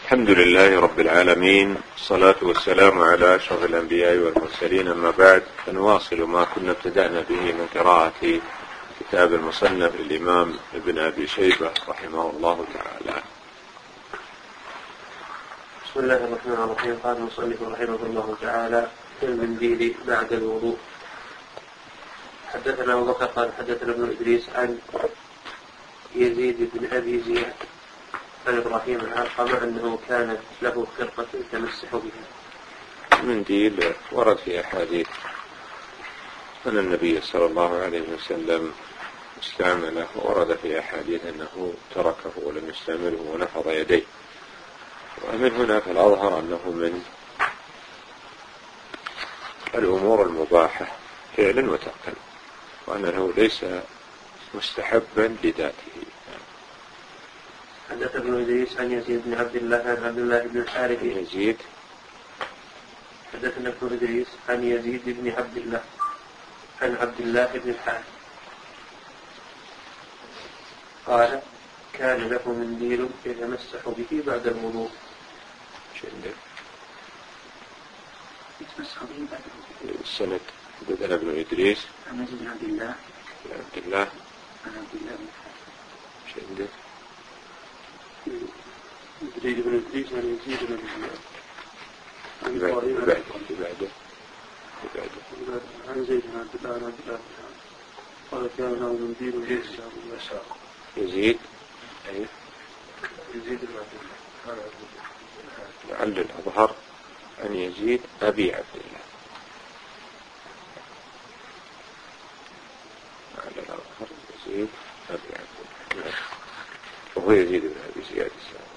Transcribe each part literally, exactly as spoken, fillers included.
الحمد لله رب العالمين، الصلاة والسلام على أشرف الأنبياء والمرسلين، أما بعد، فنواصل ما كنا ابتدأنا به من قراءة كتاب المصنف للإمام ابن أبي شيبة رحمه الله تعالى. بسم الله الرحمن الرحيم. قال المصنف رحمه الله تعالى: في المنديل بعد الوضوء. حدثنا أبو بكر قال حدثنا ابن إدريس عن يزيد بن أبي زياد عن إبراهيم العلقمة أنه كانت له خرقة تمسح بها. المنديل ورد في أحاديث أن النبي صلى الله عليه وسلم استعمله، ورد في أحاديث أنه تركه ولم يستعمله ونفض يديه، ومن هنا فالأظهر أنه من الأمور المباحة فعلا وتركا، وأنه ليس مستحبا لذاته. حدث ابن إدريس عن يزيد بن عبد الله عن عبد الله بن الحارث. يزيد حدثنا ابن إدريس عن يزيد بن عبد الله عن عبد الله بن الحارث قال: كان له منديل يتمسح به بعد الوضوء. يتمسح به بعد الوضوء. السند حدثنا ابن إدريس عن يزيد بن عبد الله عن عبد الله عن عبد الله بن الحارث. شو عندك؟ يزيد بن إدريس عن يزيد بن عبد الله بعده بعده بعده عن زيد بن عبد الله عن عبد الله بن الحارث قال: كان له منديل يمسح به. يزيد أي يزيد بن عبد الله لعل الأظهر أن يزيد أبي عبد الله، لعل الأظهر يزيد أبي عبد الله، وهو يزيد بن أبي زياد السابق.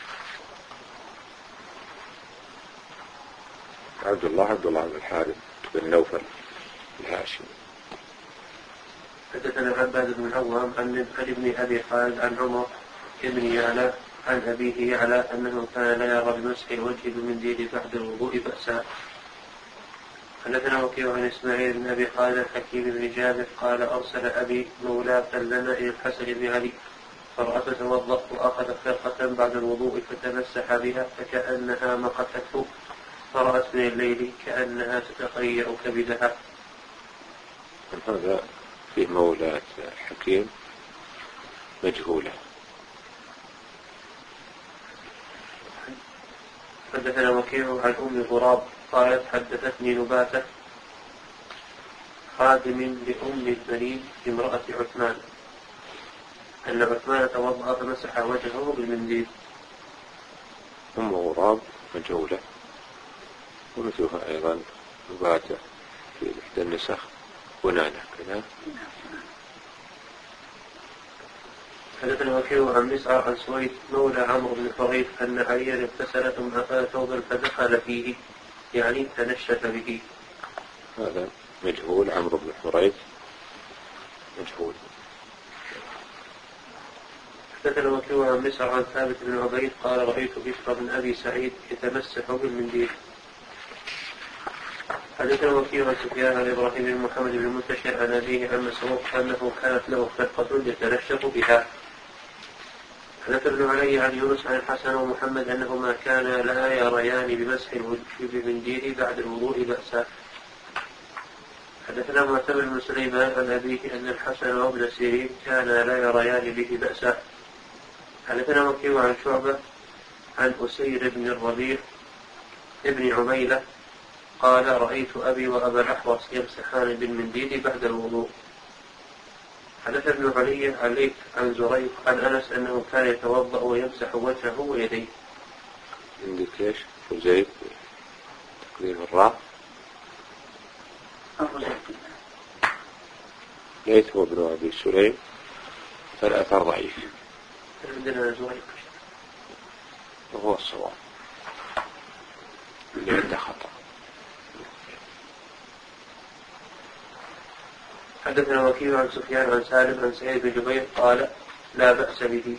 عبد الله عبد الله بن الحارث بن نوفل الهاشمي. حدثنا عباد بن العوام عن ابن أبي خالد عن عمر بن يعلى عن أبيه يعلى أنه كان لا يرى بمسح الوجه بالمنديل بعد الوضوء بأسا. حدثنا وكيع عن إسماعيل بن أبي خالد الحكيم بن جابر قال: أرسل أبي مولاة لنا إلى الحسن بن علي فرأت توضأ وأخذ خرقة بعد الوضوء فتمسح بها فكأنها مقته، فرأت من الليل كأنها تتخيأ كبدها. هذا في مولاة الحكيم مجهولة. حدثنا وكيع عن أم غراب قالت: حدثتني نباتة خادم لأم البنين امرأة عثمان أن عثمان توضأ فمسح وجهه بالمنديل. أم غراب مجهولة، ومثلها أيضا نباتة في إحدى النسخ ونانة كذا. حدثنا وكيع عن مسعر عن سويد مولى عمرو بن حريث أن عليا اغتسل ثم أخذ ثوبا فدخل فيه، يعني تنشف به. هذا مجهول. عمرو بن حريث مجهول. حدثنا وكيع عن مسعر عن ثابت بن عبيد قال: رأيت بشر بن أبي سعيد يتمسح بالمنديل. حدثنا وكيع عن سفيان عن إبراهيم بن محمد بن المنتشر عن أبيه عن مسروق أنه كانت له خرقة يتنشف بها. حدث ابن علي عن يونس عن الحسن ومحمد أنهما كانا لا يريان بمسح الوجه بالمنديل بعد الوضوء بأسا. حدثنا معتمر بن سليمان عن أبيه أن الحسن وابن سيرين كانا لا يريان به بأسا. حدثنا وكيع عن شعبة عن أسير بن الربيع ابن عميلة قال: رأيت أبي وأبا الأحوص يمسحان بالمنديل بعد الوضوء. حدث ابن علي عليك عن زريق عن أنس أنه كان يتوضأ ويمسح وجهه ويديه. عندك ايش؟ زيد تقديم الراء. ليث هو ابن أبي سليم، فالأثر ضعيف. عندنا زريق وهو الصواب اللي عنده خطأ. حدثنا وكيع عن سفيان عن سالم عن سعيد بن جبير قال: لا بأس به.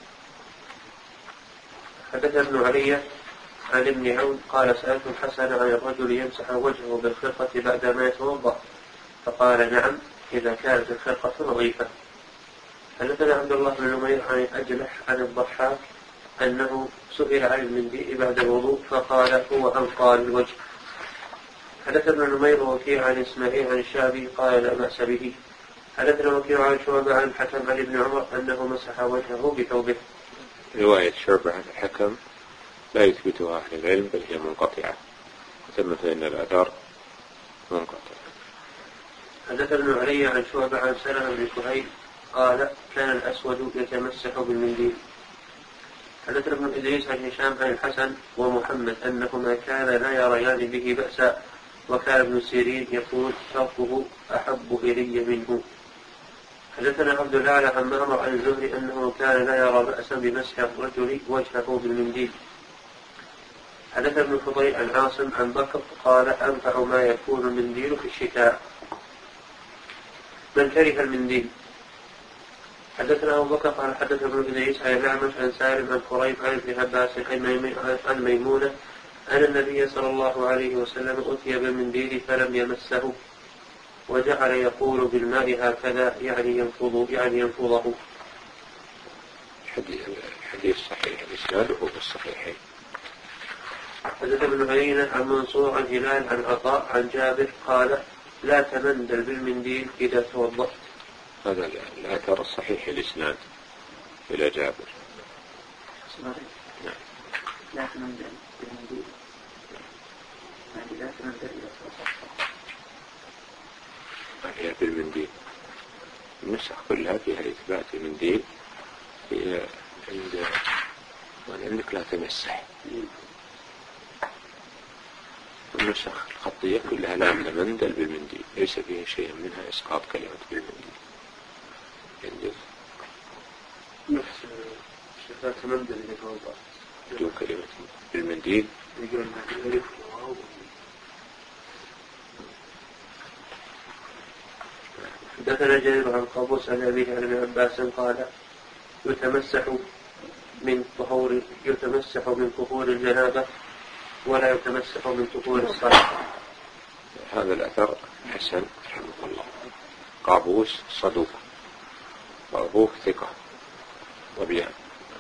حدث ابن علي عن ابن عون قال: سألت الحسن عن الرجل يمسح وجهه بالخرقة بعدما يتوضأ، فقال: نعم إذا كانت الخرقة نظيفة. حدثنا عبد الله بن نمير عن أجلح عن الضحاك أنه سئل عن المنديل بعد الوضوء فقال هو أنقى للوجه. حدثنا نمير وكيع عن إسماعيل عن الشعبي قال لا بأس به. حدثنا وكيع عن شعبة عن الحكم عن ابن عمر أنه مسح وجهه بثوبه. رواية شعبة عن الحكم لا يثبتها أهل العلم بل هي منقطعة، ثم فإن الأثر منقطع. حدثنا ابن علي عن شعبة عن سلمة بن كهيل قال كان الأسود يتمسح بالمنديل. حدثنا ابن إدريس عن هشام عن الحسن ومحمد أنهما كانا لا يريان به بأسا، وكان ابن سيرين يقول تركه أحب إلي منه. حدثنا عبد الله عن معمر عن الزهري أنه كان لا يرى بأسا بمسح الرجل وجهه بالمنديل. حدثنا ابن فضيل عن عاصم عن بكر قال أنفع ما يكون المنديل في الشتاء. من كره المنديل. حدثنا أبو بكر قال حدثنا ابن إدريس عن الأعمش عن سالم عن قريب عن ابن عباس عن ميمونة أن النبي صلى الله عليه وسلم أتي بالمنديل فلم يمسه وجعل يقول بالماء هكذا يعني ينفض يعني ينفضه. الحديث صحيح الإسناد وهو الصحيحين. حدثنا ابن عيينة عن منصور عن هلال عن عطاء عن جابر قال لا تمندل بالمنديل إذا توضأت. هذا الأثر الصحيح الإسناد إلى جابر. نعم. لا تمندل بالمنديل يعني لا تمندل إذا توضأت. هي بالمنديل. النسخ كلها فيها إثبات المنديل هي عند وأنك لا تمسح. النسخ الخطية كلها لا تمندل بالمنديل، ليس فيه شيء منها إسقاط كلمة بالمنديل. عندك نفس لا تمندل إذا توضأت بدون كلمة بالمنديل. حدثنا جرير عن قابوس عن أبيه عن ابن عباس قال يتمسح من طهور يتمسح من طهور الجنابة ولا يتمسح من طهور الصلاة. هذا الأثر حسن رحمه الله. قابوس صدوق وأبوه ثقة وبيان.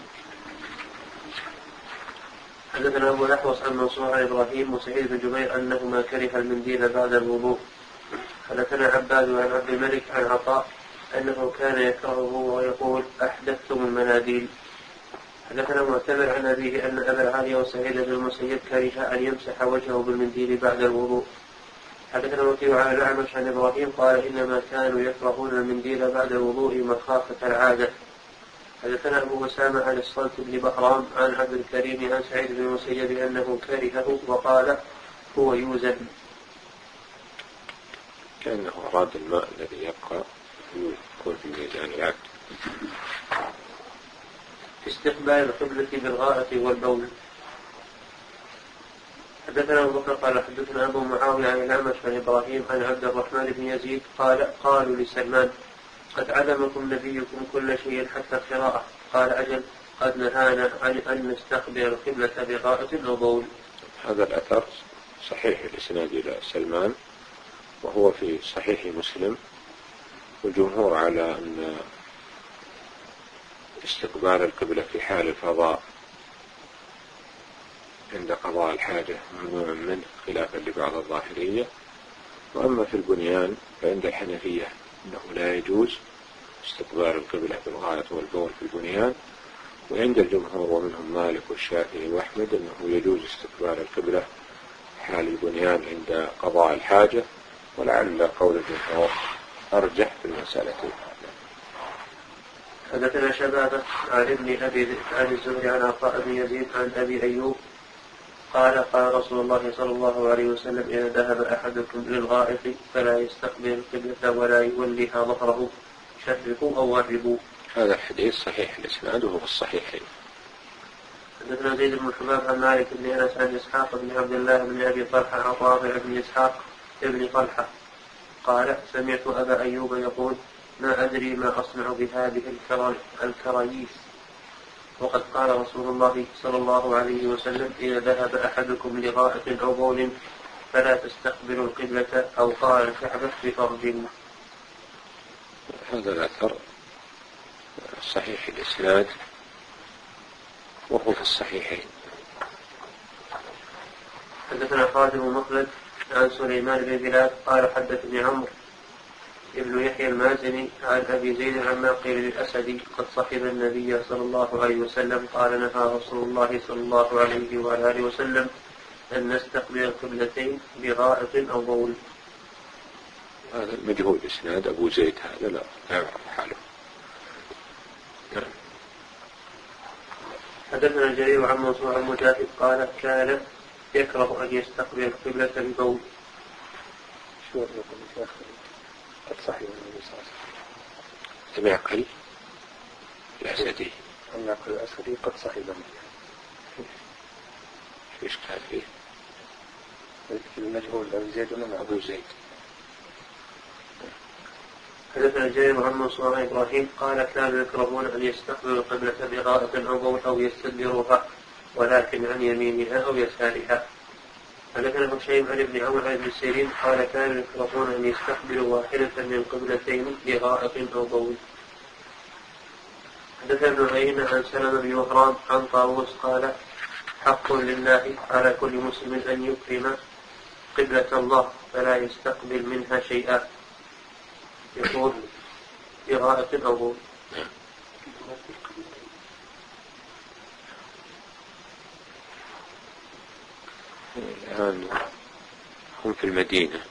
حدثنا أبو الأحوص عن منصور عن إبراهيم وسعيد بن جبير أنهما كره المنديل بعد الوضوء. حدثنا عباد عن عبد الملك عن عطاء أنه كان يكرهه ويقول أحدثتم المناديل. حدثنا معتمر عن أبيه أن أبا العالية وسعيد بن المسيب كره أن يمسح وجهه بالمنديل بعد الوضوء. حدثنا وكيع عن الأعمش عن إبراهيم قال إنما كانوا يكرهون المنديل بعد الوضوء مخافة العادة. حدثنا أبو أسامة عن الصلت بن بهرام عن عبد الكريم عن سعيد بن المسيب أنه كرهه وقال هو يوزن. كأنه أراد الماء الذي يبقى يكون في ميزان العبد. استقبال القبلة بالغائط والبول. حدثنا أبو بكر قال حدثنا أبو معاوية عن الأعمش عن إبراهيم عن عبد الرحمن بن يزيد قال قالوا لسلمان قد علمكم نبيكم كل شيء حتى القراءة قال أجل قد نهانا عن أن نستقبل القبلة بغائط أو بول. هذا الأثر صحيح الإسناد إلى سلمان وهو في صحيح مسلم، والجمهور على أن استقبال القبلة في حال الفضاء عند قضاء الحاجة ممنوع منه خلافا لبعض الظاهرية. وأما في البنيان فعند الحنفية أنه لا يجوز استقبال القبلة في الغائط والبول في البنيان، وعند الجمهور ومنهم مالك والشافعي وأحمد أنه يجوز استقبال القبلة حال البنيان عند قضاء الحاجة، ولعل قول الجمهور أرجح في المسألة. حدثنا شبابة عن ابن أبي عن الزهري عن عطاء بن يزيد عن أبي أيوب قال قال رسول الله صلى الله عليه وسلم إذا ذهب أحدكم للغائط فلا يستقبل القبلة ولا يوليها ظهره شرقوا أو غربوا. هذا الحديث صحيح الإسناد وهو الصحيحين. حدثنا زيد بن حباب عن مالك بن أنس عن إسحاق بن عبد الله بن أبي طلحة عن رافع بن إسحاق ابن طلحة قال سمعت أبا أيوب يقول ما أدري ما أصنع بهذه الكراييس، وقد قال رسول الله صلى الله عليه وسلم إذا ذهب أحدكم لغائط أو بول فلا تستقبلوا القبلة أو قال الكعبة بفرج. هذا الأثر صحيح الإسناد وهو في الصحيحين. حدثنا خالد بن مخلد عن سليمان بن بلال قال حدثني عمرو ابن يحيى المازني عن أبي زيد عن معقل الأسدي قد صحب النبي صلى الله عليه وسلم قال نهى رسول الله صلى الله عليه وعلى آله وسلم أن نستقبل القبلتين بغائط أو بول. هذا مجهول إسناد أبو زيد هذا لا يعرف حاله. حدثنا جرير عن منصور عن مجاهد قال كان يكره أن يستقبل القبلة ببول. شو الرقم قد صحيح النبي صلى الله عليه وسلم. معقل الأسدي. معقل الأسدي قد صحيح النبي. ايش كان فيه؟ المجهول أبو زيد ولا أبو زيد. حدثنا جرير عن منصور عن إبراهيم قال كانوا يكرهون أن يستقبلوا القبلة بغائط أو بول أو يستدبروها ولكن عن يمينها أو يسارها. حدثنا هشيم عن ابن عمرو عن ابن سيرين قال كانوا يكرهون أن يستقبلوا واحدة من قبلتين بغائط أو بول. حدثنا ابن عيينة عن سلمة بن وهران عن طاووس قال حق لله على كل مسلم أن يكرم قبلة الله فلا يستقبل منها شيئا يقول بغائط أو بول. الآن هم في المدينة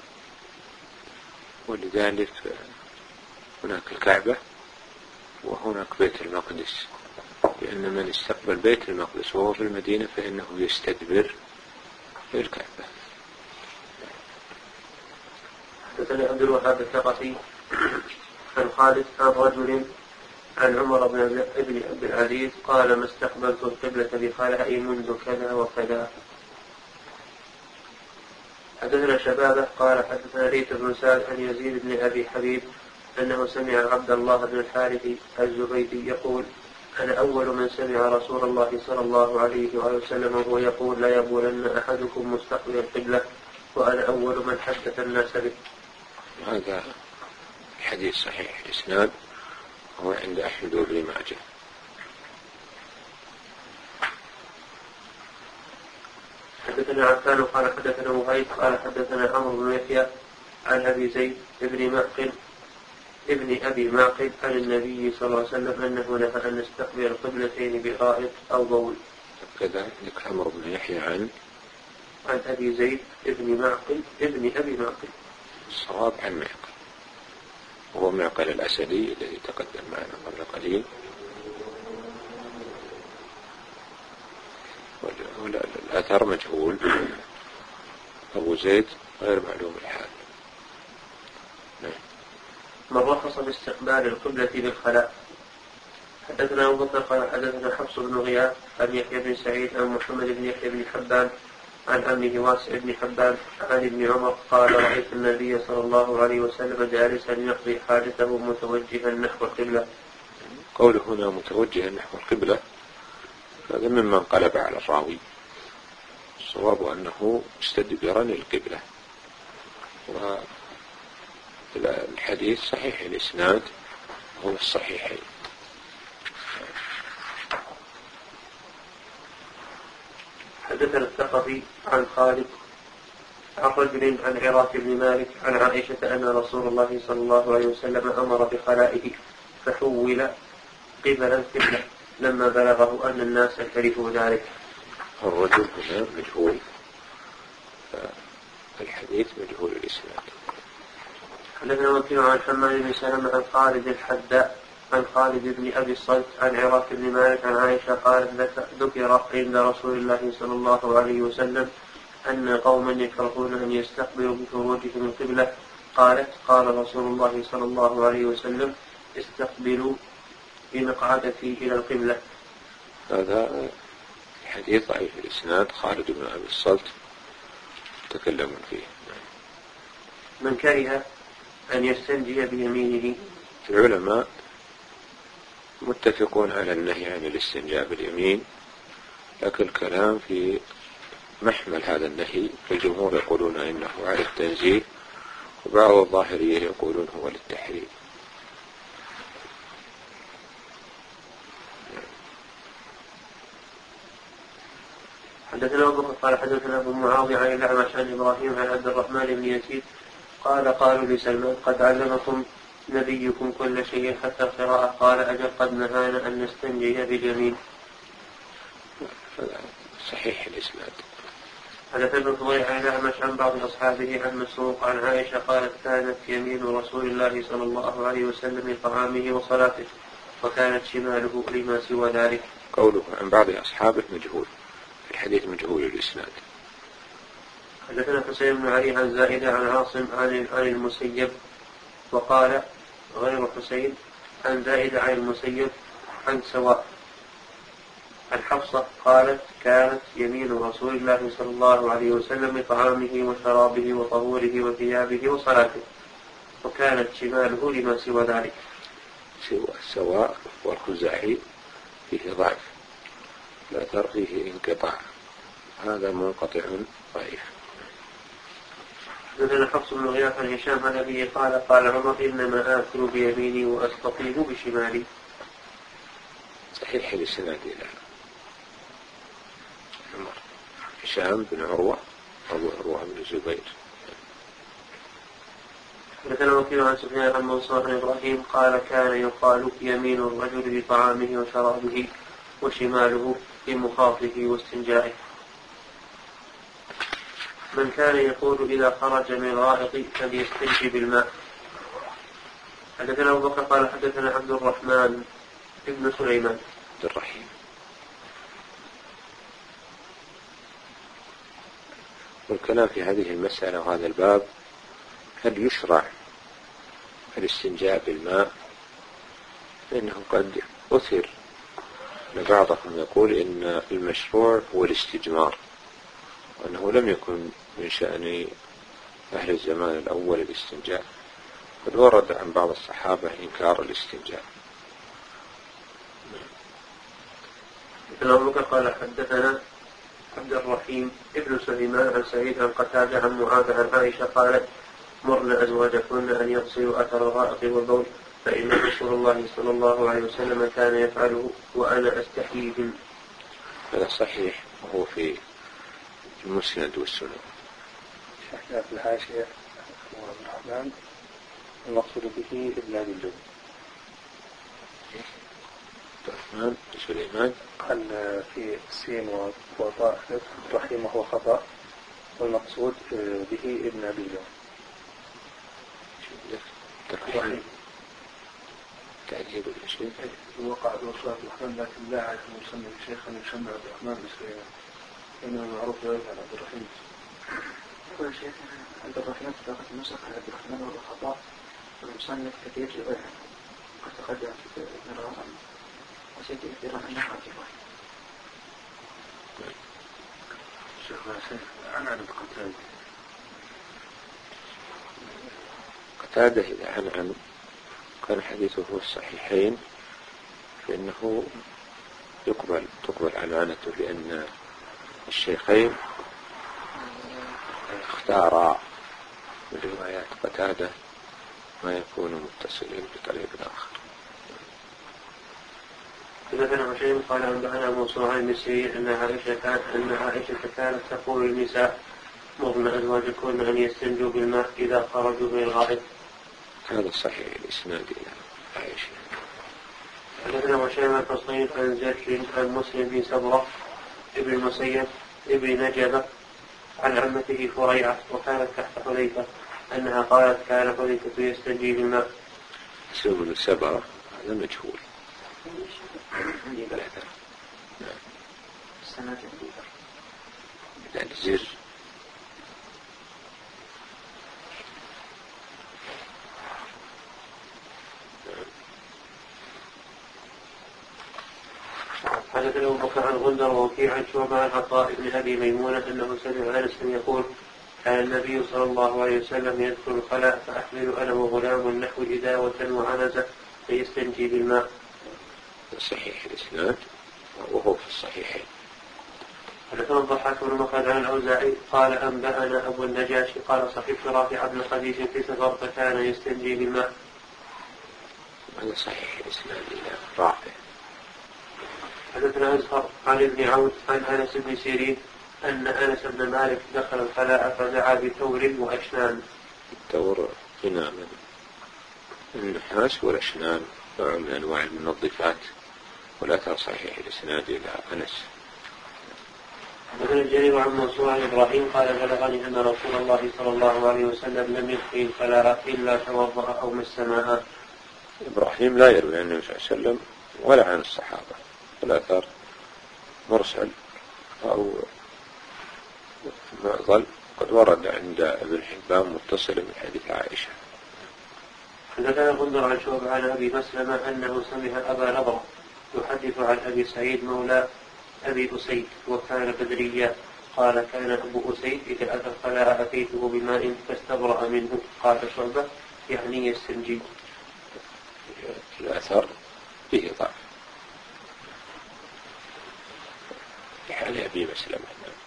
ولذلك هناك الكعبة وهناك بيت المقدس، لأن من استقبل بيت المقدس وهو في المدينة فإنه يستدبر الكعبة. حدثني عبد الوهاب الثقفي عن خالد عن رجل عن عمر بن ابن عبد العزيز قال ما استقبلت القبلة بخلائي منذ كذا وكذا. حدثنا شبابه قال حدثنا ريث بن سعد عن يزيد بن أبي حبيب أنه سمع عبد الله بن الحارث الزبيدي يقول أنا أول من سمع رسول الله صلى الله عليه وسلم وهو يقول لا يبولن أحدكم مستقبل القبلة وأنا أول من حدث الناس به. هذا الحديث صحيح الإسناد هو عند أحمد وابن ماجه. حدثنا عفان قال حدثنا وهيب قال حدثنا عمرو بن يحيى عن أبي زيد ابن معقل ابن أبي معقل عن النبي صلى الله عليه وسلم أنه نهى أن نستقبل القبلتين بغائط أو بول. كذلك عمرو بن يحيى عن عن أبي زيد ابن معقل ابن أبي معقل. الصواب عن معقل وهو معقل الأسدي الذي تقدم معنا قبل قليل. الأثر مجهول، أبو زيد غير معلوم الحال. من رخص باستقبال القبلة بالخلاء. حدثنا أبو بكر قال حدثنا حفص بن غياث عن يحيى بن سعيد عن محمد بن يحيى بن حبان عن عمه واسع بن حبان عن ابن عمر قال رأيت النبي صلى الله عليه وسلم جالسا يقضي حاجته متوجها نحو القبلة. قوله هنا متوجها نحو القبلة هذا ممن قلب على الراوي، الصواب أنه مستدبرا للقبلة، والحديث صحيح الإسناد هو الصحيحين. حدثنا الثقفي عن خالد عن رجل عن عراك بن مالك عن عائشة أن رسول الله صلى الله عليه وسلم أمر بخلائه فحول قبل القبلة لما بلغه أن الناس كرهوا ذلك. الرجل هنا مجهول، الحديث مجهول الإسناد. حدثنا وكيع عن حماد بن سلمة عن خالد الحداء عن خالد بن أبي الصلت عن عراك بن مالك عن عائشة قالت ذكر عند رسول الله صلى الله عليه وسلم أن قوما يكرهون أن يستقبلوا بفروجهم القبلة. قالت قال رسول الله صلى الله عليه وسلم استقبلوا بمقعدتي إلى القبلة. هذا الحديث ضعيف الإسناد، خالد بن أبي الصلت تكلمون فيه. من كره أن يستنجي بيمينه. العلماء متفقون على النهي عن الاستنجاء باليمين، لكن الكلام في محمل هذا النهي، الجمهور يقولون إنه على التنزيه وبعض الظاهرية يقولون هو للتحريم. حدثنا أبو بكر قال حدثنا أبو معاوية عن الأعمش عن إبراهيم عن عبد الرحمن بن يزيد قال قالوا لسلمان قد علمكم نبيكم كل شيء حتى القراءة قال أجل قد نهانا أن نستنجي بجميل. صحيح الإسناد. حدثنا ابن فضيل عن الأعمش عن بعض أصحابه عن مسروق عن عائشة قالت كانت يمين رسول الله صلى الله عليه وسلم لطعامه وصلاته وكانت شماله لما سوى ذلك. قوله عن بعض أصحابه مجهول، الحديث مجهول الإسناد. حدثنا حسين بن علي عن زائدة عن عاصم عن عن المسيب وقال غير حسين عن زائدة عن المسيب عن سواء عن حفصة قالت كانت يمين رسول الله صلى الله عليه وسلم لطعامه وشرابه وطهوره وثيابه وصلاته وكانت شماله لما سوى ذلك. سواء والخزاعي فيه ضعف، لا تر فيه انقطاع، هذا منقطع ضعيف. حدثنا حفص بن غياث عن هشام عن أبيه قال قال عمر إنما آكل بيميني وأستطيب بشمالي. صحيح الإسناد إلى عمر. هشام بن عروة أبو عروة بن الزبير. حدثنا وكيل عن سفيان عن منصور عن إبراهيم قال كان يقال يمين الرجل بطعامه وشرابه وشماله بمخاطه واستنجائه. من كان يقول إذا خرج من الغائط فليستنجي بالماء. حدثنا أبو بكر قال حدثنا عبد الرحمن ابن سليمان. عبد الرحيم. والكلام في هذه المسألة وهذا الباب هل يشرع الاستنجاء بالماء؟ فإنه قد أثر لبعضهم يقول إن المشروع هو الاستجمار، وأنه لم يكن من شأن أهل الزمان الأول الاستنجاء، قد ورد عن بعض الصحابة إنكار الاستنجاء. ابن أبو بكر قال حدثنا عبد الرحيم ابن سليمان عن سعيد عن قتادة عن معاذ عن عائشة قالت مرنا أزواجكن أن يغسلوا أثر الغائط والبول فإن رسول الله صلى الله عليه وسلم كان يفعله وأنا أستحيي به. هذا صحيح وهو في المسند والسنن. شيخنا في الحاشية عبد الرحمن المقصود به ابن أبي اللؤلؤ. عبد الرحمن سليمان قال في السين وطاء رحيم وهو خطأ، والمقصود به ابن أبي اللؤلؤ. الرحيم تعجيب الشيء وقع بوصف الرحمن لكن لا أعرف مسمى شيخا يسمى عبد الرحمن بسليمان، إنه معروف ذلك عن عبد الرحيم. يقول الشيخ عبد الرحمن في طاقة النسخ على عبد الرحمن وهو خطأ والمصنف كثير رواية قد تقدم في ابن الرازم وسيدي اختيرا أنه عبد الرحيم. شيخ ناسين أنا عن قتادة قتادة إذا عن عن كان حديثه في الصحيحين فإنه يقبل تقبل عنعنته، لأن الشيخين اختارا من روايات قتادة ما يكون متصلا بطريق آخر. حدثنا هشيم قال أنبأنا منصور عن المسيرين أن عائشة كانت أن عائشة كانت تقول للنساء مرن أزواجكن أن يستنجوا بالماء إذا خرجوا من الغائط. هذا صحيح الإسناد إلى عائشة. حدثنا هشيم الفصيل عن زكي عن مسلم بن سبرة ابن المسيب ابن نجبة عن عمته فريعة وكانت تحت حذيفة أنها قالت كان حذيفة يستنجي بالماء. اسمه بن سبرة هذا مجهول. السنة يعني زر حدثنا أبو بكر عن غندر ووكيع عن شعبة عن عطاء بن أبي ميمونة أنه سمع أنس يقول كان النبي صلى الله عليه وسلم يدخل الخلاء فأحمل أنا وغلام نحو إداوة وعنزة فيستنجي بالماء. صحيح الإسناد وهو في الصحيحين. حدثنا الضحاك بن مخلد عن الأوزاعي قال أنبأنا أبو النجاشي قال صحبت رافع بن خديج في سفر فكان يستنجي بالماء. هذا صحيح الإسناد إلى رافع. حدثنا أزهر عن ابن عون عن أنس بن سيرين أن أنس بن مالك دخل الخلاء فدعا بثور وأشنان. الثور إناء من النحاس، والأشنان نوع من أنواع المنظفات، والأثر صحيح الإسناد إلى أنس. ابن الجرير عن منصور عن إبراهيم قال بلغني أن رسول الله صلى الله عليه وسلم لم يدخل الخلاء إلا توضأ أو مس ماء. إبراهيم لا يروي عن النبي صلى الله عليه وسلم ولا عن الصحابة، الأثر مرسل أو معضل، قد ورد عند ابن حبان متصل من حديث عائشة. حدثنا غندر عن شعبة عن أبي مسلمة أنه سمع أبا نضرة يحدث عن أبي سعيد مولى أبي أسيد وكان بدريا قال كان أبو أسيد إذا أتى الخلاء أتيته بماء فاستبرأ منه. قال شعبة يعني يستنجي. الأثر فيه ضعف حال أبي مسلمة.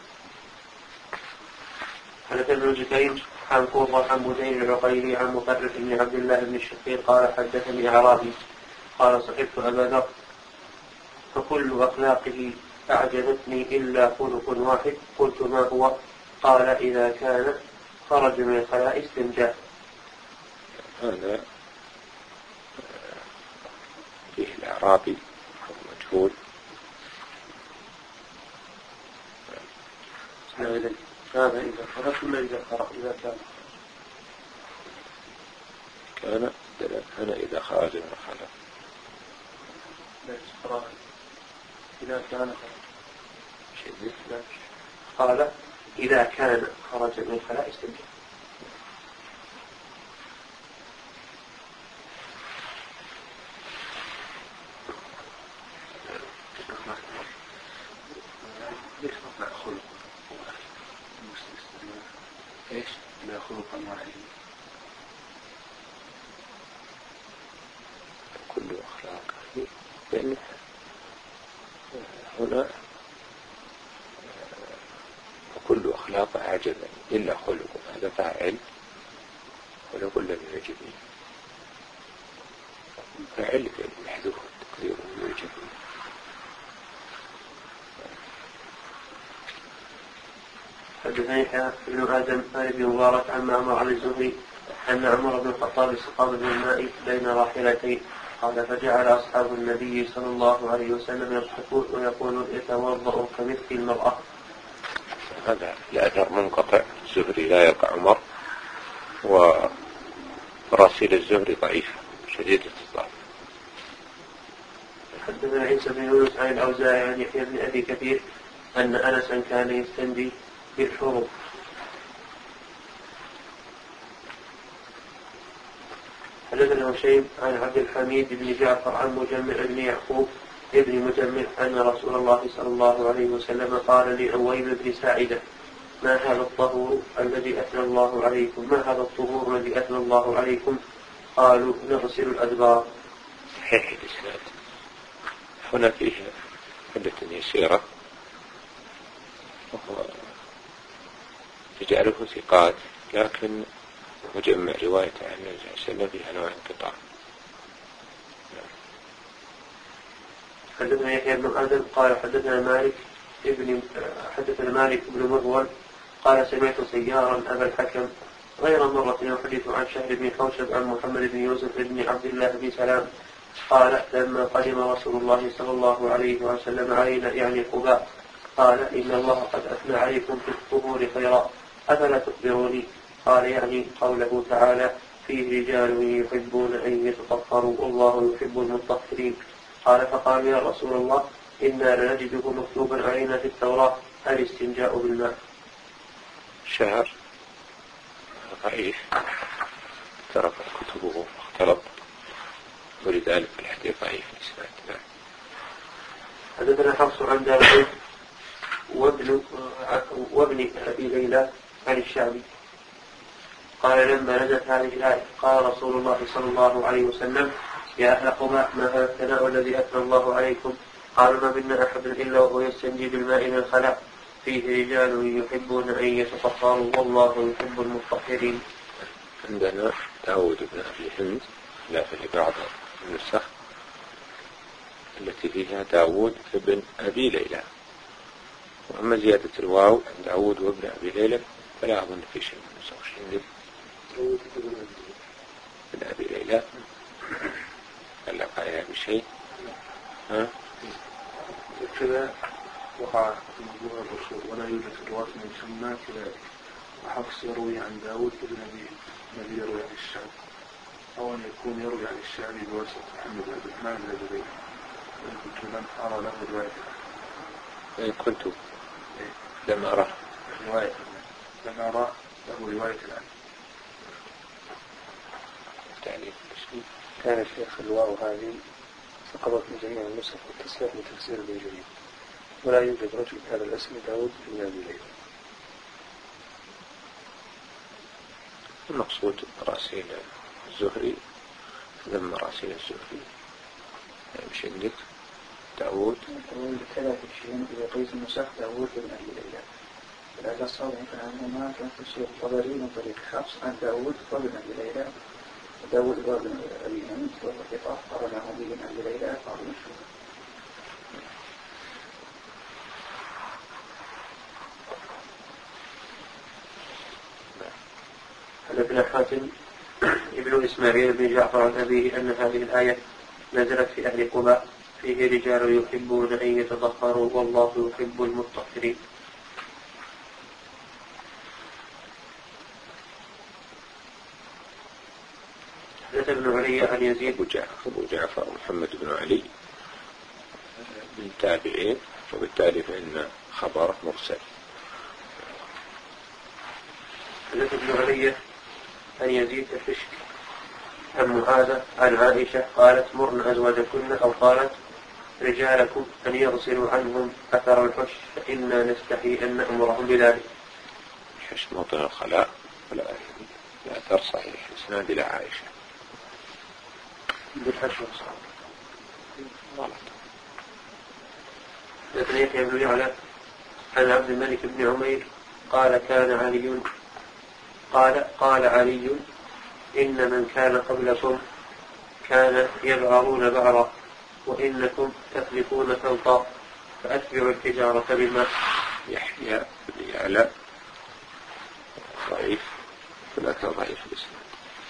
حدثنا ابن جكين عن قرة عن بدين العقيلي عن مطرف بن عبد الله بن الشقيق قال حدثني أعرابي قال صحبت أبا ذر فكل أخلاقه أعجبتني إلا خلق واحد قلت ما هو؟ قال إذا كان خرج من الخلاء استنجاء. هذا فيه الأعرابي مجهول. هذا إذا خرج ولا إذا خرج؟ إذا كان كان أنا إذا خرج من الخلاء إذا كان قال إذا كان خرج من الخلاء استنجاء. إيش؟ لا خلق واحد. كل أخلاق لأن هنا كل أخلاق عجبا إلا خلق، هذا فاعل خلق لم يعجبني، فاعل محذوف تقديره يعجبني. حدثني ابن آدم عن ابن مبارك عن معمر عن الزهري أن عمر بن الخطاب استقام بالماء بين راحلتين قال فجعل أصحاب النبي صلى الله عليه وسلم يضحكون ويقولون يتوضأ كمثل المرأة. هذا الأثر منقطع، الزهري لا يقع عمر، وراسل الزهري ضعيف شديد الضعف. حدثنا عيسى بن يونس عن الأوزاعي عن يحيى بن أبي كثير أن أنسا كان يستنجي بالحروب. حدثنا هشيم عن عبد الحميد بن جعفر عن مجمع بن يعقوب ابن مجمع أن رسول الله صلى الله عليه وسلم قال لعويم بن ساعدة ما هذا الطهور الذي أثنى الله عليكم ما هذا الطهور الذي أثنى الله عليكم؟ قالوا نغسل الأدبار. صحيح الإسناد. هنا فيه عدة يسيرة وهو يجعله ثقات، لكن مجمع رواية عن النبي صلى الله عليه وسلم فيها نوع انقطاع. حدثنا يحيى بن آدم قال حدثنا مالك ابن حدثنا مالك بن مروان قال سمعت سيارا أبا الحكم غير مرة يحدث عن شهر بن حوشب عن محمد بن يوسف بن عبد الله بن سلام قال لما قدم رسول الله صلى الله عليه وسلم علينا يعني قباء قال إن الله قد أثنى عليكم في الطهور خيرا أفلا تخبروني؟ قال يعني قوله تعالى فيه رجال يحبون أن يتطهروا والله يحب المطهرين. قال فقال يا رسول الله إنا لنجده مكتوبا علينا في التوراة الاستنجاء بالماء. شهر ضعيف تركت كتبه واختلط ولذلك الحديث ضعيف الإسناد. حدثنا حفص عن داود وابن وابن أبي ليلى عن الشعبي قال لما نزلت هذه الآية قال رسول الله صلى الله عليه وسلم يا أهل قباء ما هذا الثناء الذي أثنى الله عليكم؟ قال ما منا أحد إلا وهو يستنجي بالماء من الخلاء فيه رجال يحبون أن يتطهروا والله يحب المطهرين. عندنا داود بن أبي هند لا في بعض النسخ التي فيها داود بن أبي ليلى وأما زيادة الواو عند داود وابن أبي ليلى فلا أظن في شيء من النسخ. داود ابن أبي ليلى هل لقى عليها بشيء؟ ها؟ كذا وقع في موضوع الرسول ولا يوجد في الرواة من يسمى كذلك. وحفص يروي عن داود ابن أبي الذي يروي عن الشعب، أو أن يكون يروي عن الشعبي بواسطة محمد بن عبد الرحمن بن زبير، وإن كنت لم أرى له رواية. وإن كنت لم أرى رواية لم أرى له رواية الآن. كان الشيخ الواو هذه سقطت من جميع النسخ والتصحيح لتفسير ابن جرير، ولا يوجد رجل هذا الاسم داود بن أبي ليلى. المقصود مراسيل الزهري، ذم مراسيل الزهري مش عندك داود داود ثلاثة شيئين إذا قيس النسخ داود بن أبي ليلى. الأجل الصالح كأنهما كان تفسير الطبري من طريق حفص عن داود وابن أبي ليلى، وداود وابن أبي هند والقطاع قرنه بن أبي ليلى قال مشهور. حدثنا حاتم ابن إسماعيل بن جعفر عن أبيه أن هذه الآية نزلت في أهل قباء فيه رجال يحبون أن يتطهروا والله يحب المطهرين. حدث ابن علي عن يزيد أبو جعفر محمد بن علي من تابعين، وبالتالي فإن خبره مرسل. حدث ابن علي عن يزيد الفشك عن معاذة عن عائشة قالت مرن أزواجكن أو قالت رجالكم أن يغسلوا عنهم أثر الحش فإنا نستحي أن نأمرهم بذلك. الحش موطن الخلاء ولا أثر صحيح إسناد إلى عائشة بالحش غلط. حدثنا يحيى بن يعلى عن عبد الملك بن عمير قال كان علي قال قال علي إن من كان قبلكم كان يبعرون بعرا وإنكم تخلقون خلطا فأتبعوا الحجارة بالماء. يحيى بن يعلى ضعيف ثلاثة ضعيف الإسناد.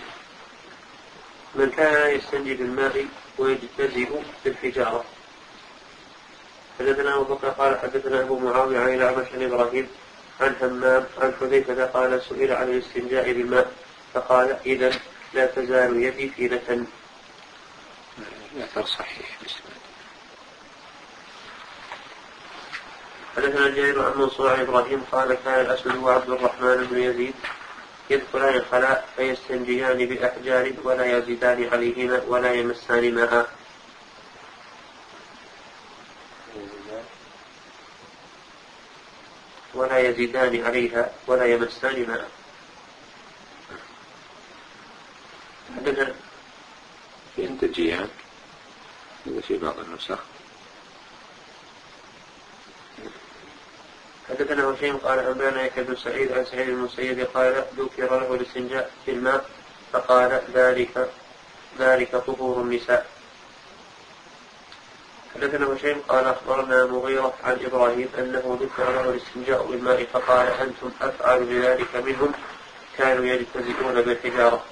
من كان يستنجي بالماء ويجتزئ بالحجارة. حدثنا أبو بكر قال حدثنا أبو معاوية عن الأعمش عن إبراهيم عن همام عن حذيفة قال سئل عن الاستنجاء بالماء فقال إذا لا تزال يدي في لتن. الأثر صحيح الإسناد. حدثنا جرير عن منصور عن إبراهيم قال كان الأسود وعبد الرحمن بن يزيد يدخلان الخلاء فيستنجيان بأحجار ولا يزيدان عليهما ولا يمسان ماء. ولا يزيدان عليها ولا يمسان ماء. حدثنا ينتجيان هذا في بعض النسخ. حدثنا هشيم قال أنبانا يحيى بن سعيد عن سعيد المسيب قال ذكر له الاستنجاء في الماء فقال ذلك ذلك طهور النساء. حدثنا هشيم قال أخبرنا مغيرة عن إبراهيم أنه ذكر له الاستنجاء بالماء فقال أنتم أفعل بذلك منهم كانوا يجتزئون بالحجارة.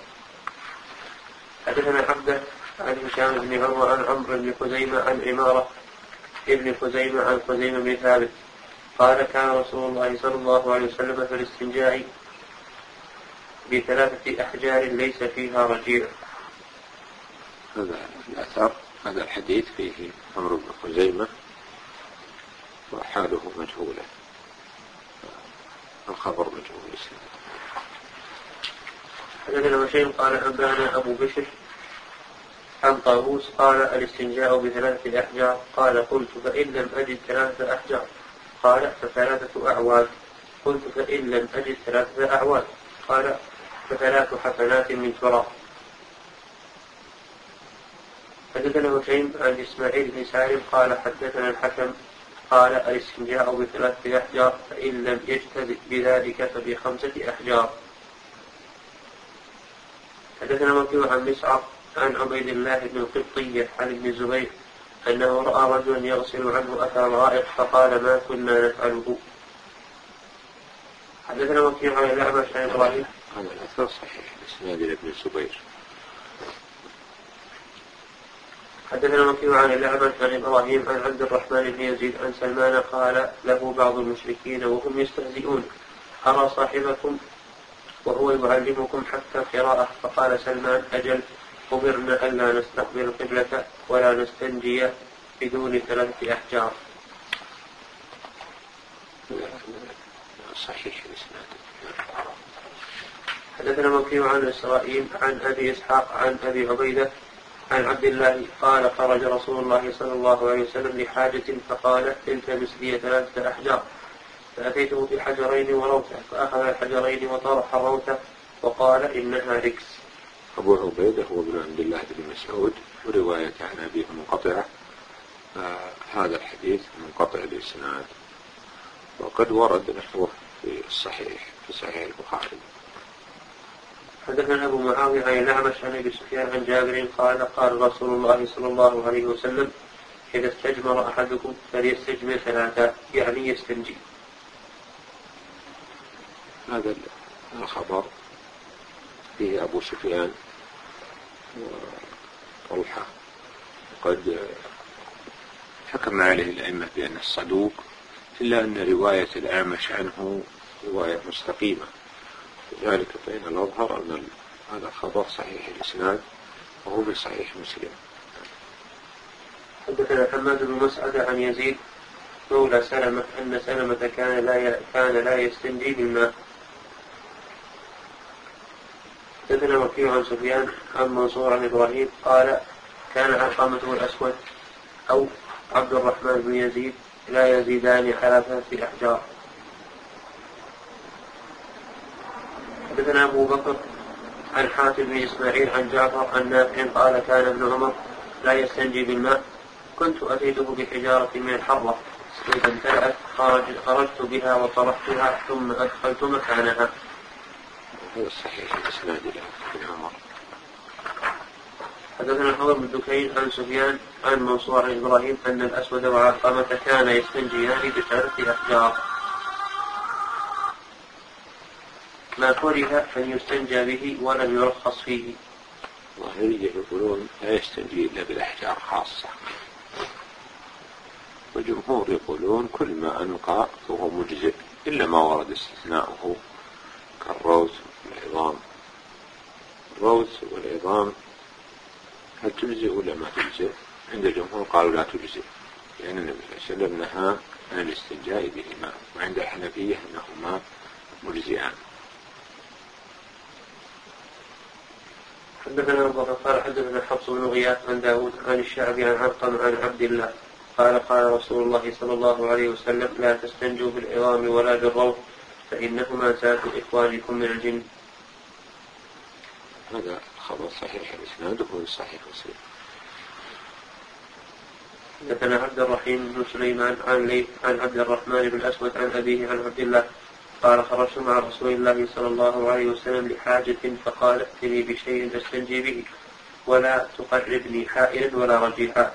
حدثنا عبده عن هشام بن عروة عن عمرو بن خزيمة عن عمارة ابن خزيمة عن خزيمة بن ثابت قال كان رسول الله صلى الله عليه وسلم في الاستنجاء بثلاثة أحجار ليس فيها رجيع. هذا الأثر هذا الحديث فيه عمرو بن خزيمة وحاله مجهولة، الخبر مجهول. حدثنا هشيم قال أنبانا أبو بشر عن طاووس قال الاستنجاء بثلاثة أحجار قال قلت فإن لم أجد ثلاثة أحجار قال فثلاثة أعواد قلت فإن لم أجد ثلاثة أعواد قال فثلاث حفنات من تراب. حدثنا هشيم عن إسماعيل بن سالم قال حدثنا الحكم قال الاستنجاء بثلاثة أحجار فإن لم يجتزئ بذلك فبخمسة أحجار. حدثنا وكيع عن مسعر عن عبيد الله بن القبطية عن ابن الزبير أنه رأى رجلا يغسل عنه أثر الغائط فقال ما كنا نفعله. حدثنا وكيع عن الأعمش عن إبراهيم. هذا الأثر صحيح الإسناد إلى ابن الزبير. حدثنا وكيع عن الأعمش عن إبراهيم عن عبد الرحمن بن يزيد عن سلمان قال له بعض المشركين وهم يستهزئون أرى صاحبكم وهو يعلمكم حتى القراءة؟ فقال سلمان أجل أمرنا ألا نستقبل القبلة ولا نستنجي بدون ثلاثة أحجار. صحيح الإسناد. حدثنا وكيع عن إسرائيل عن أبي إسحاق عن أبي عبيدة عن عبد الله قال خرج رسول الله صلى الله عليه وسلم لحاجة فقال التمس لي ثلاثة أحجار فأتيته بحجرين وروثة فأخذ الحجرين وطرح الروثة وقال إنها ركس. أبو عبيدة هو ابن عبد الله بن مسعود ورواية عن أبيه منقطعة. آه هذا الحديث منقطع الإسناد وقد ورد نحوه في الصحيح في صحيح البخاري. حدثنا أبو معاوية عن الأعمش عن أبي سفيان عن جابر قال قال رسول الله صلى الله عليه وسلم إذا استجمر أحدكم فليستجمر ثلاثة يعني يستنجي. هذا الخبر فيه أبو سفيان وطلحة قد حكم عليه الأئمة بأن الصدوق إلا أن رواية الأعمش عنه رواية مستقيمة ذلك فإن الأظهر أن هذا الخبر صحيح الإسناد وهو بصحيح مسلم. حدثنا حماد بن مسعد عن يزيد مولى سلمة أن سلمة كان لا كان لا يستنجي بالماء. حدثنا وكيع عن سفيان عن منصور عن إبراهيم قال كان علقمة الأسود أو عبد الرحمن بن يزيد لا يزيدان على ثلاثة أحجار. حدثنا أبو بكر عن حاتم بن إسماعيل عن جعفر عن نافع قال كان ابن عمر لا يستنجي بالماء كنت أتيته بحجارة من الحرة إذا امتلأت خرجت بها وطرحتها ثم أدخلت مكانها. هذا صحيح الإسناد إلى ابن عمر. حدثنا حضر بن دكين عن سفيان عن منصور عن إبراهيم أن الأسود وعلقمة كان يستنجيان بثلاثة أحجار. ما كره أن يستنجى به ولم يرخص فيه. ظاهرية يقولون لا يستنجي إلا بالأحجار خاصة والجمهور يقولون كل ما أنقى فهو مجزئ إلا ما ورد استثناؤه كالروث والعظام. الروث والعظام هل تجزئ ولا ما تجزئ؟ عند الجمهور قالوا لا تجزئ لأن النبي صلى الله عليه وسلم نهى عن الاستنجاء بهما وعند الحنفية أنهما مجزئان. حدثنا أبو بكر قال حدثنا حفص بن غياث عن داود عن الشعبي عن علقمة عن عبد الله قال قال رسول الله صلى الله عليه وسلم لا تستنجوا بالعظام ولا بالروث فإنهما ذات إخوانكم من الجن. هذا خبر صحيح الإسناد وهو صحيح مسلم. حدثنا عبد الرحيم بن سليمان عن ليث عن عبد الرحمن بن الأسود عن أبيه عن عبد الله قال خرجت مع رسول الله صلى الله عليه وسلم لحاجة فقال ائتني بشيء أستنجي به ولا تقربني حائلا ولا رجيحا.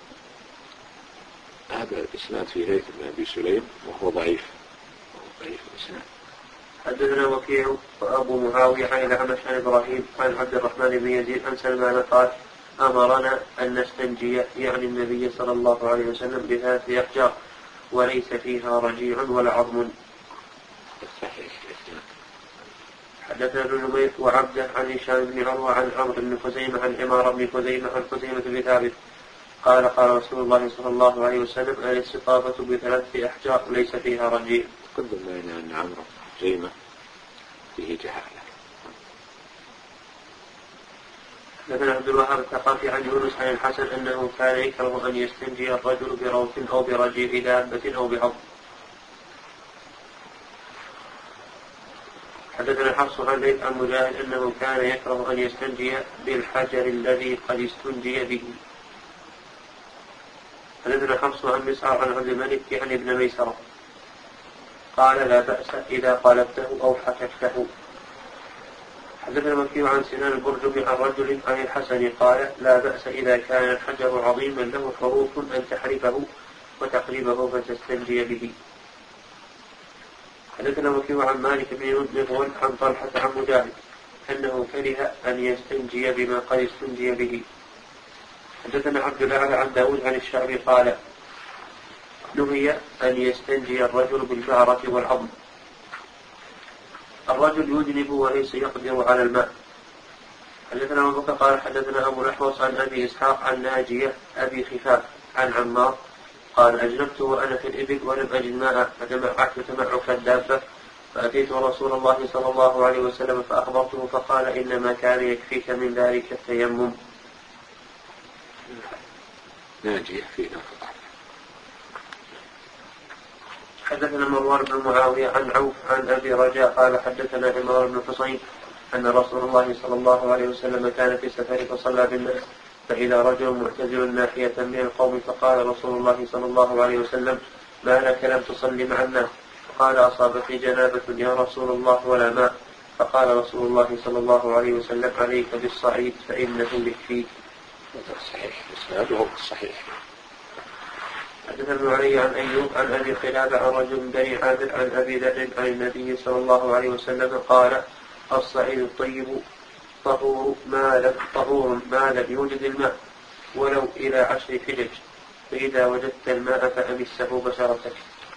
هذا الإسناد في ليث بن أبي سليم وهو ضعيف ضعيف الإسناد. حدثنا وكيع وأبو معاوية عن الأعمش عن إبراهيم عن عبد الرحمن بن يزيد عن سلمان قال أمرنا أن نستنجي يعني النبي صلى الله عليه وسلم بثلاث أحجار وليس فيها رجيع ولا عظم. حدثنا ابن نمير وعبده عن هشام بن عروة عن عمرو بن خزيمة عن عمار بن خزيمة عن خزيمة بن ثابت قال قال رسول الله صلى الله عليه وسلم الاستطابة بثلاثة أحجار ليس فيها رجيع. قدمنا لنا أن عمرو بن خزيمة فيه جهالة. حدثنا عبد الوهاب الثقفي عن يونس عن الحسن أنه كان يكره أن يستنجي الرجل بروث أو برجيع دابة أو بعظم. حدثنا حفص عن ليث عن مجاهد أنه كان يكره أن يستنجي بالحجر الذي قد استنجي به. حدثنا حفص عن مسعر عن عبد الملك يعني ابن ميسرة قال لا بأس إذا قلبته أو حككته. حدثنا وكيع عن سنان البرجمي عن رجل عن الحسن قال لا بأس إذا كان الحجر عظيما له حروف أن تحرفه وتقريبه فتستنجي به. حدثنا وكيع عن مالك بن مغول عن طلحة عن مجاهد أنه كره أن يستنجي بما قد استنجي به. حدثنا عبد الأعلى عن داود عن الشعبي قال نهي أن يستنجي الرجل بالبعرة والعظم. الرجل يذنب وليس يقدر على الماء. حدثنا أبو بكر قال حدثنا أبو الأحوص عن أبي إسحاق عن ناجية أبي خفاف عن عمار قال أجنبت وأنا في الإبل ولم أجد ماء فتمعكت تمعك الدابة فأتيت رسول الله صلى الله عليه وسلم فأخبرته فقال إنما كان يكفيك من ذلك التيمم. ناجية في نقطة. حدثنا مروان بن معاوية عن عوف عن أبي رجاء قال حدثنا عمار بن حصين أن رسول الله صلى الله عليه وسلم كان في سفر فصلى بالناس فإذا رجل معتزل ناحية من القوم فقال رسول الله صلى الله عليه وسلم ما لك لم تصلي مع الناس؟ فقال أصابتني جنابة يا رسول الله ولا ماء. فقال رسول الله صلى الله عليه وسلم عليك بالصعيد فإنه يكفيك. هذا صحيح إسناده صحيح. حدثنا ابن علي عن أيوب عن أبي قلابة عن رجل من بني عامر عن أبي ذر عن النبي صلى الله عليه وسلم قال الصعيد الطيب طهور ما لم طهور ما لم يوجد الماء ولو إلى عشر حجج فإذا وجدت الماء فأمسه بشرتك.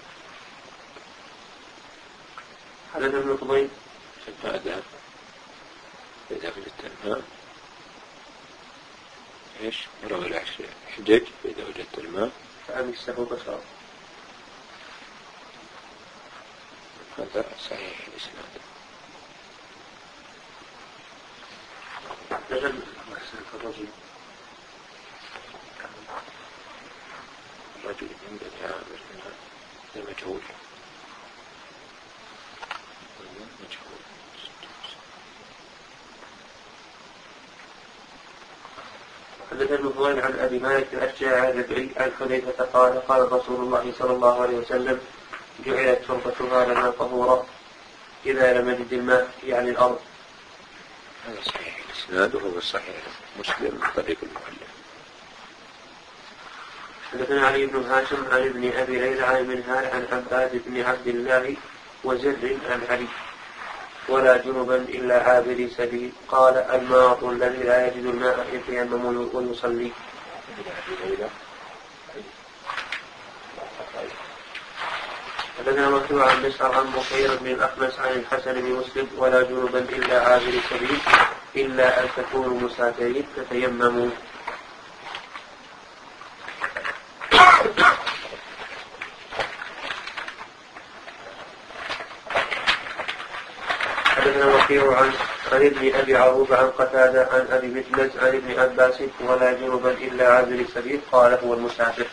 حدثنا ابن فضيل هذا إذا وجدت الماء إيش ولو إلى عشر حجج فإذا وجدت الماء فأمسه بشرتك. هذا صحيح الإسناد. الرجل الرجل من بني عامر المجهول مجهول. حدثنا ابن فضيل عن أبي مالك الأشجعي عن الربعي عن حذيفة قال قال رسول الله صلى الله عليه وسلم جعلت تربتها لنا طهورا إذا لم يجد الماء يعني الأرض. هذا صحيح الإسناد وهو صحيح مسلم من طريق المؤلف. حدثنا علي بن هاشم عن ابن أبي ليلى عن منهال عن عباد بن عبد الله وزر عن علي ولا جنبا إلا عابر سبيل قال الماط الذي لا يجد الماء يتيمم ويصلي. حدثنا مكتوب عن مسعر عن بخير بن الأخنس عن الحسن بن مسلم ولا جنبا إلا عابر سبيل إلا أن تكونوا مسافرين فتيمموا. حدثنا وكيع عن عن ابن أبي عروبة عن قتادة عن أبي مجلس عن ابن عباس ولا جنبا إلا عابر سبيل قال هو المسافر.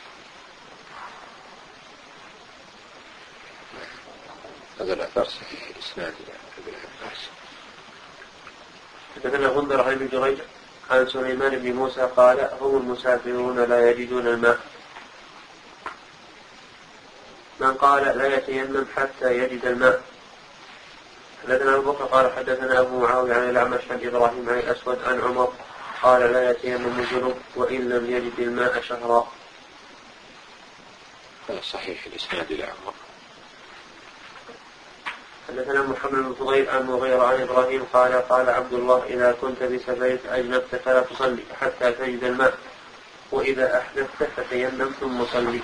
هذا الأثر صحيح الإسناد ابن عباس. حدثنا غندر عن ابن جريج عن سليمان بن موسى قال هم المسافرون لا يجدون الماء. من قال لا يتيمم حتى يجد الماء. حدثنا أبو بكر قال حدثنا أبو معاوية عن الأعمش عن إبراهيم عن الأسود عن عمر قال لا يتيمم الجنوب وإن لم يجد الماء شهرا. هذا صحيح الإسناد لعمر. حدثنا محمد بن فضيل عن مغيرة عن إبراهيم قال قال عبد الله إذا كنت بسفر فأجنبت فلا تصلي حتى تجد الماء وإذا أحدثت فتيمم ثم صلي.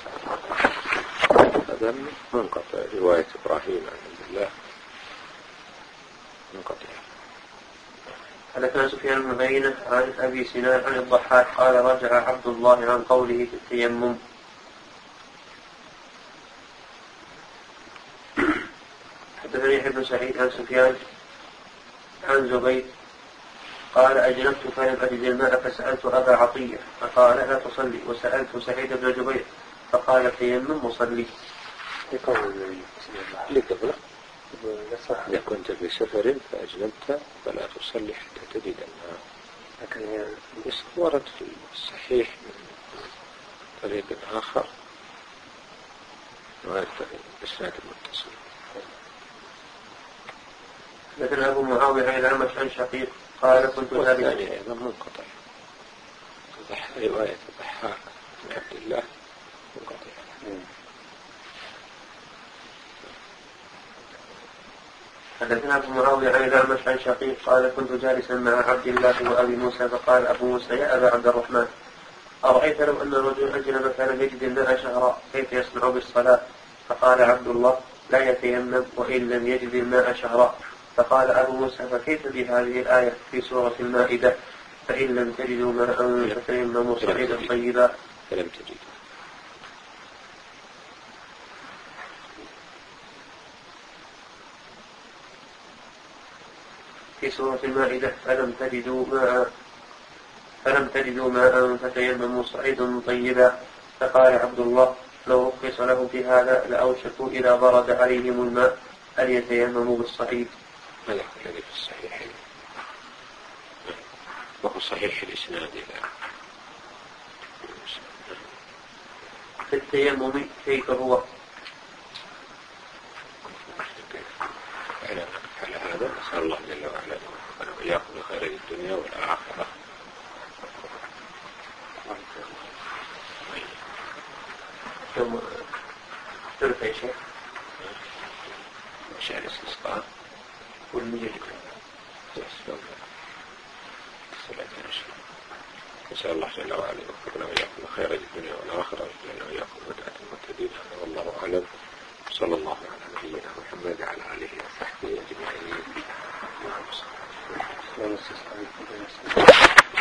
هذا منقطع رواية إبراهيم عن عبد الله منقطع. حدثنا سفيان بن عيينة عن أبي سنان عن الضحاك قال رجع عبد الله عن قوله في التيمم. حدثني يحيى بن سعيد عن سفيان عن زبيد قال أجنبت فلم أجد الماء فسألت أبا عطية فقال لا تصلي وسألت سعيد بن جبير فقال تيمم وصلي. إذا كنت في سفر فأجنبت فلا تصلي حتى تجد الماء. لكن ورد في الصحيح من طريق آخر وهذا الإسناد المتصل. مثل أبو معاوية عن الأعمش عن شقيق قال كنت والثاني أيضا منقطع. رواية الضحاك بن عبد الله منقطع. حدثنا أبو معاوية عن الأعمش عن شقيق قال كنت جالسا مع عبد الله وأبي موسى فقال أبو موسى يا أبا عبد الرحمن أرأيت لو أن الرجل أجنب كان يجد الماء شهرا كيف يصنع بالصلاة؟ فقال عبد الله لا يتيمم وإن لم يجد الماء شهرا. فقال أبو موسى فكيف بهذه الآية في سورة المائدة فإن لم تجدوا ماء فتيمموا صعيدا طيبا؟ فلم تجد في سورة المائدة فلم تجدوا ماء فلم تجدوا ماء فتيمموا صعيدا طيبا. فقال عبد الله لو رخص له في هذا لأوشكوا إذا برد عليهم الماء أن يتيمموا بالصعيد. هذا الذي في الصحيحين وهو صحيح الإسناد في التيمم كيف هو؟ على هذا نسأل الله جل وعلا أن وإياكم بخير الدنيا والآخرة. ثم ثلث يا شيخ مشاعر الاستسقاء والمجد نسأل الله جل وعلا يوفقنا وإياكم بخير الدنيا والآخرة ويجعلنا وإياكم هداة المهتدين. والله أعلم. صلى الله على نبينا محمد وعلى آله وصحبه أجمعين.